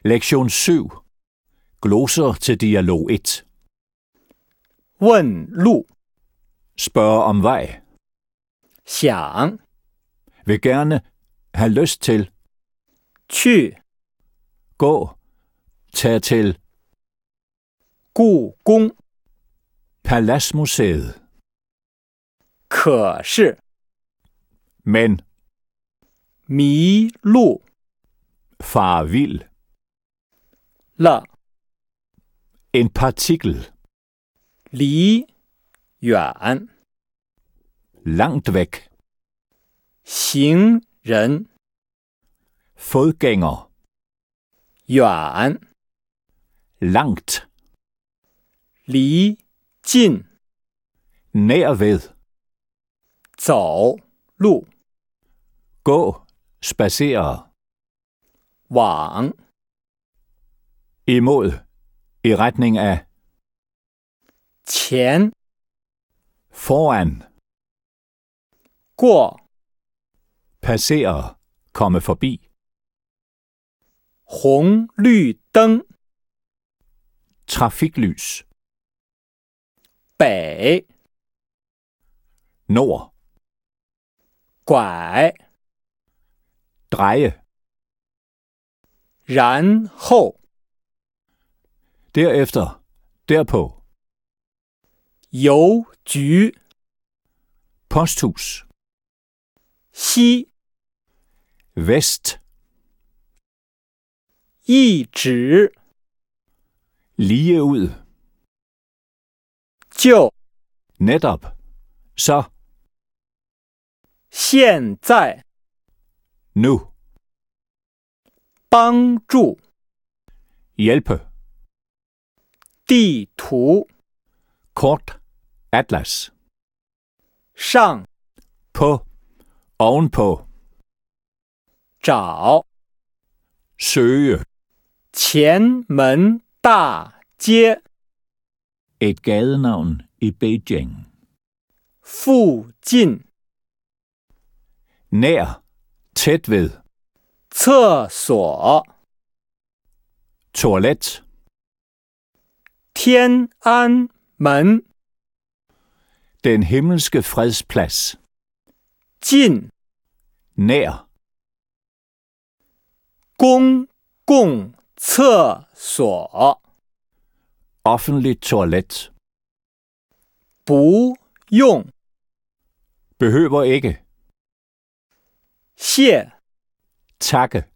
Lektion 7. Gloser til dialog 1. 问路， Spørge om vej. 想 Vil gerne. Have lyst til. 去 Gå. Tag til. 故宫， Paladsmuseet. 可是 Men. 迷路 Far vild. 了， En partikel. 离远， Langt væk. 行人 Fodgænger. 远， Langt. 离近， Nær ved. 走路， Gå. Spacere. 往 Imod. I retning af. 前 Foran. 过 Passere. Komme forbi. 红绿灯， Trafiklys. 北 Nord. 拐， Dreje. 然后 Derefter. Derpå. 邮局， Posthus. 西 Vest. 一直 Lige ud. 就 Netop. Så. 现在 Nu. 帮助 Hjælpe. 地图 Kort. Atlas. 上 På. Ovenpå. 找 Søge. 前门大街 Et gadenavn i Beijing. 附近 Nær. Tæt ved. 厕所 Toilet. 天安门 Den himmelske fredsplads. 近 Nær. 公共厕所 Offentligt toilet. 不用 Behøver ikke. 谢 Takke.